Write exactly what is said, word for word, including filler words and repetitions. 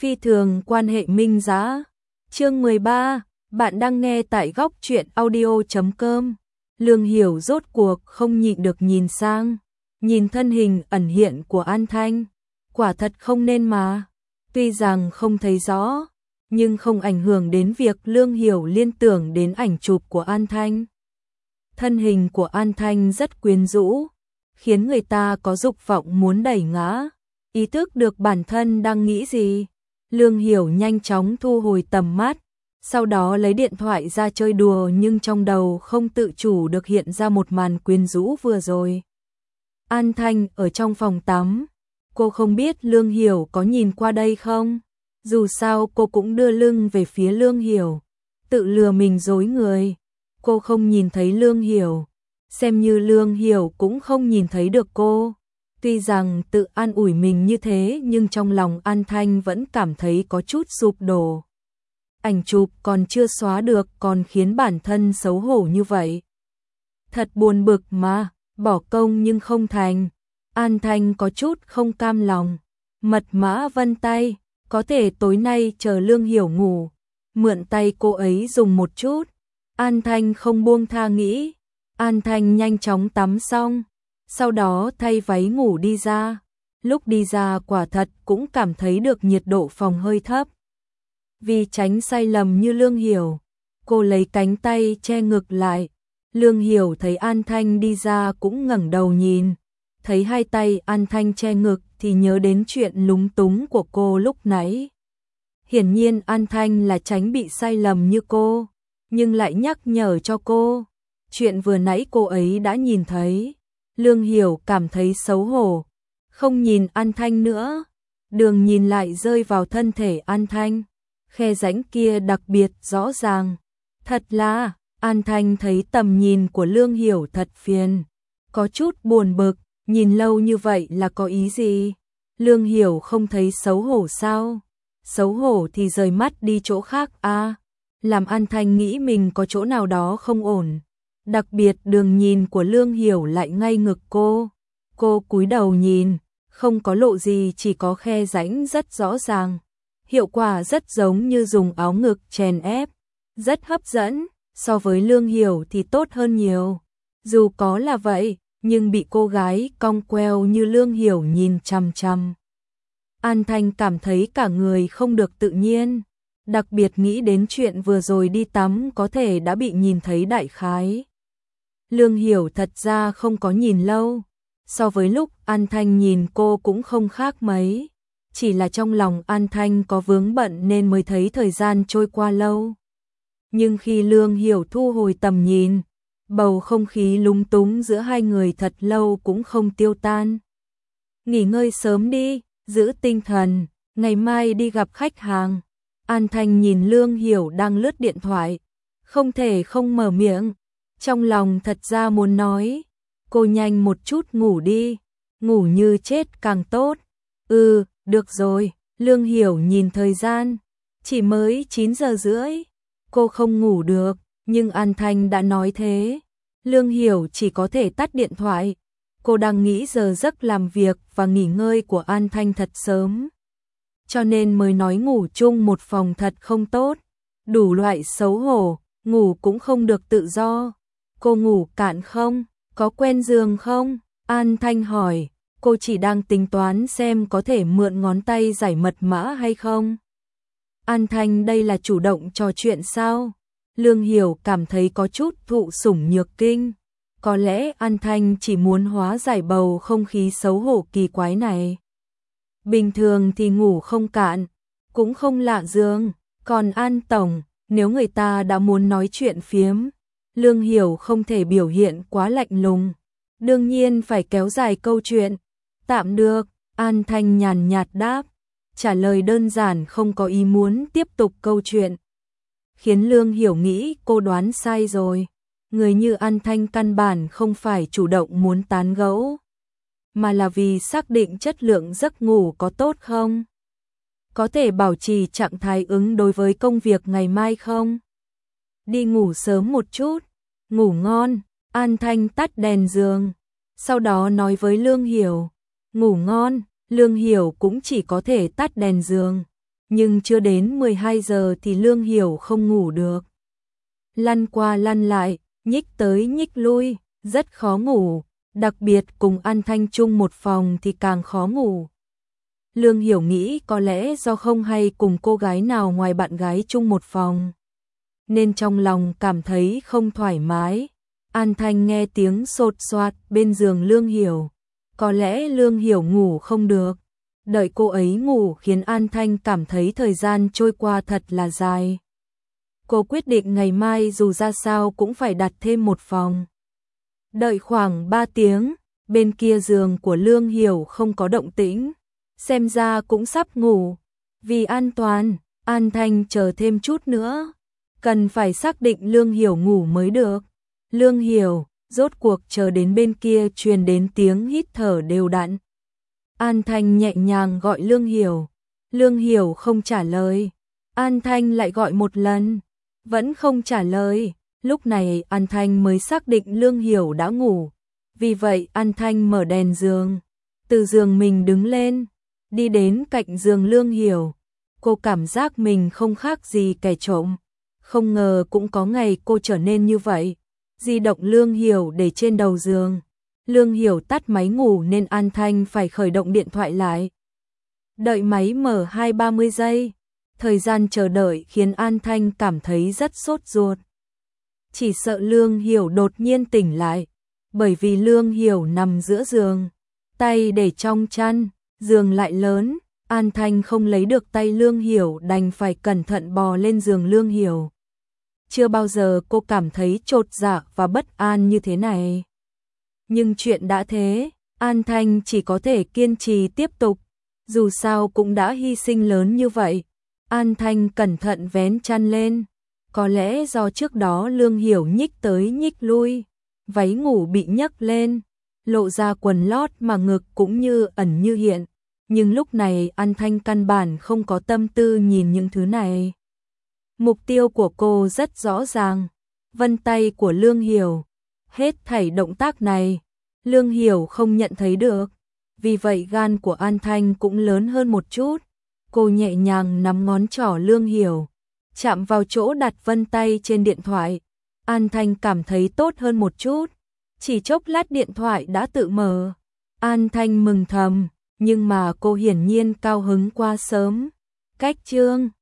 Phi thường quan hệ minh dã. Chương mười ba, bạn đang nghe tại góc truyện audio chấm com. Lương Hiểu rốt cuộc không nhịn được nhìn sang, nhìn thân hình ẩn hiện của An Thanh, quả thật không nên mà. Tuy rằng không thấy rõ, nhưng không ảnh hưởng đến việc Lương Hiểu liên tưởng đến ảnh chụp của An Thanh. Thân hình của An Thanh rất quyến rũ, khiến người ta có dục vọng muốn đẩy ngã. Ý thức được bản thân đang nghĩ gì, Lương Hiểu nhanh chóng thu hồi tầm mắt, sau đó lấy điện thoại ra chơi đùa, nhưng trong đầu không tự chủ được hiện ra một màn quyến rũ vừa rồi. An Thanh ở trong phòng tắm, cô không biết Lương Hiểu có nhìn qua đây không? Dù sao cô cũng đưa lưng về phía Lương Hiểu, tự lừa mình dối người. Cô không nhìn thấy Lương Hiểu, xem như Lương Hiểu cũng không nhìn thấy được cô. Tuy rằng tự an ủi mình như thế, nhưng trong lòng An Thanh vẫn cảm thấy có chút sụp đổ. Ảnh chụp còn chưa xóa được, còn khiến bản thân xấu hổ như vậy. Thật buồn bực mà, bỏ công nhưng không thành. An Thanh có chút không cam lòng. Mật mã vân tay, có thể tối nay chờ Lương Hiểu ngủ, mượn tay cô ấy dùng một chút. An Thanh không buông tha nghĩ. An Thanh nhanh chóng tắm xong, sau đó thay váy ngủ đi ra. Lúc đi ra quả thật cũng cảm thấy được nhiệt độ phòng hơi thấp. Vì tránh sai lầm như Lương Hiểu, cô lấy cánh tay che ngực lại. Lương Hiểu thấy An Thanh đi ra cũng ngẩng đầu nhìn, thấy hai tay An Thanh che ngực thì nhớ đến chuyện lúng túng của cô lúc nãy. Hiển nhiên An Thanh là tránh bị sai lầm như cô, nhưng lại nhắc nhở cho cô chuyện vừa nãy cô ấy đã nhìn thấy. Lương Hiểu cảm thấy xấu hổ, không nhìn An Thanh nữa. Đường nhìn lại rơi vào thân thể An Thanh, khe rãnh kia đặc biệt rõ ràng. Thật là, An Thanh thấy tầm nhìn của Lương Hiểu thật phiền, có chút buồn bực, nhìn lâu như vậy là có ý gì? Lương Hiểu không thấy xấu hổ sao? Xấu hổ thì rời mắt đi chỗ khác a. Làm An Thanh nghĩ mình có chỗ nào đó không ổn. Đặc biệt đường nhìn của Lương Hiểu lại ngay ngực cô. Cô cúi đầu nhìn, không có lộ gì, chỉ có khe rãnh rất rõ ràng. Hiệu quả rất giống như dùng áo ngực chèn ép, rất hấp dẫn, so với Lương Hiểu thì tốt hơn nhiều. Dù có là vậy, nhưng bị cô gái cong queo như Lương Hiểu nhìn chằm chằm, An Thanh cảm thấy cả người không được tự nhiên. Đặc biệt nghĩ đến chuyện vừa rồi đi tắm có thể đã bị nhìn thấy đại khái. Lương Hiểu thật ra không có nhìn lâu, so với lúc An Thanh nhìn cô cũng không khác mấy. Chỉ là trong lòng An Thanh có vướng bận nên mới thấy thời gian trôi qua lâu. Nhưng khi Lương Hiểu thu hồi tầm nhìn, bầu không khí lúng túng giữa hai người thật lâu cũng không tiêu tan. Nghỉ ngơi sớm đi, giữ tinh thần, ngày mai đi gặp khách hàng. An Thanh nhìn Lương Hiểu đang lướt điện thoại, không thể không mở miệng. Trong lòng thật ra muốn nói, cô nhanh một chút ngủ đi, ngủ như chết càng tốt. Ừ, được rồi. Lương Hiểu nhìn thời gian, chỉ mới chín giờ rưỡi. Cô không ngủ được, nhưng An Thanh đã nói thế. Lương Hiểu chỉ có thể tắt điện thoại. Cô đang nghĩ giờ giấc làm việc và nghỉ ngơi của An Thanh thật sớm, cho nên mới nói ngủ chung một phòng thật không tốt. Đủ loại xấu hổ, ngủ cũng không được tự do. Cô ngủ cạn không? Có quen giường không? An Thanh hỏi. Cô chỉ đang tính toán xem có thể mượn ngón tay giải mật mã hay không. An Thanh đây là chủ động trò chuyện sao? Lương Hiểu cảm thấy có chút thụ sủng nhược kinh. Có lẽ An Thanh chỉ muốn hóa giải bầu không khí xấu hổ kỳ quái này. Bình thường thì ngủ không cạn, cũng không lạ giường. Còn An Tổng, nếu người ta đã muốn nói chuyện phiếm, Lương Hiểu không thể biểu hiện quá lạnh lùng. Đương nhiên phải kéo dài câu chuyện. Tạm được, An Thanh nhàn nhạt đáp, trả lời đơn giản, không có ý muốn tiếp tục câu chuyện. Khiến Lương Hiểu nghĩ cô đoán sai rồi. Người như An Thanh căn bản không phải chủ động muốn tán gẫu, mà là vì xác định chất lượng giấc ngủ có tốt không? Có thể bảo trì trạng thái ứng đối với công việc ngày mai không? Đi ngủ sớm một chút, ngủ ngon. An Thanh tắt đèn giường, sau đó nói với Lương Hiểu, ngủ ngon. Lương Hiểu cũng chỉ có thể tắt đèn giường, nhưng chưa đến mười hai giờ thì Lương Hiểu không ngủ được. Lăn qua lăn lại, nhích tới nhích lui, rất khó ngủ, đặc biệt cùng An Thanh chung một phòng thì càng khó ngủ. Lương Hiểu nghĩ có lẽ do không hay cùng cô gái nào ngoài bạn gái chung một phòng, nên trong lòng cảm thấy không thoải mái. An Thanh nghe tiếng sột soạt bên giường Lương Hiểu, có lẽ Lương Hiểu ngủ không được. Đợi cô ấy ngủ khiến An Thanh cảm thấy thời gian trôi qua thật là dài. Cô quyết định ngày mai dù ra sao cũng phải đặt thêm một phòng. Đợi khoảng ba tiếng, bên kia giường của Lương Hiểu không có động tĩnh, xem ra cũng sắp ngủ. Vì an toàn, An Thanh chờ thêm chút nữa, cần phải xác định Lương Hiểu ngủ mới được. Lương Hiểu, rốt cuộc chờ đến bên kia truyền đến tiếng hít thở đều đặn. An Thanh nhẹ nhàng gọi Lương Hiểu, Lương Hiểu không trả lời. An Thanh lại gọi một lần, vẫn không trả lời. Lúc này An Thanh mới xác định Lương Hiểu đã ngủ. Vì vậy An Thanh mở đèn giường, từ giường mình đứng lên, đi đến cạnh giường Lương Hiểu. Cô cảm giác mình không khác gì kẻ trộm. Không ngờ cũng có ngày cô trở nên như vậy. Di động Lương Hiểu để trên đầu giường. Lương Hiểu tắt máy ngủ nên An Thanh phải khởi động điện thoại lại. Đợi máy mở hai ba mươi giây. Thời gian chờ đợi khiến An Thanh cảm thấy rất sốt ruột. Chỉ sợ Lương Hiểu đột nhiên tỉnh lại, bởi vì Lương Hiểu nằm giữa giường, tay để trong chăn, giường lại lớn, An Thanh không lấy được tay Lương Hiểu đành phải cẩn thận bò lên giường Lương Hiểu. Chưa bao giờ cô cảm thấy chột dạ và bất an như thế này. Nhưng chuyện đã thế, An Thanh chỉ có thể kiên trì tiếp tục, dù sao cũng đã hy sinh lớn như vậy. An Thanh cẩn thận vén chăn lên, có lẽ do trước đó Lương Hiểu nhích tới nhích lui, váy ngủ bị nhấc lên, lộ ra quần lót mà ngực cũng như ẩn như hiện. Nhưng lúc này An Thanh căn bản không có tâm tư nhìn những thứ này. Mục tiêu của cô rất rõ ràng, vân tay của Lương Hiểu. Hết thảy động tác này, Lương Hiểu không nhận thấy được, vì vậy gan của An Thanh cũng lớn hơn một chút. Cô nhẹ nhàng nắm ngón trỏ Lương Hiểu, chạm vào chỗ đặt vân tay trên điện thoại. An Thanh cảm thấy tốt hơn một chút, chỉ chốc lát điện thoại đã tự mở. An Thanh mừng thầm, nhưng mà cô hiển nhiên cao hứng quá sớm. Cách chương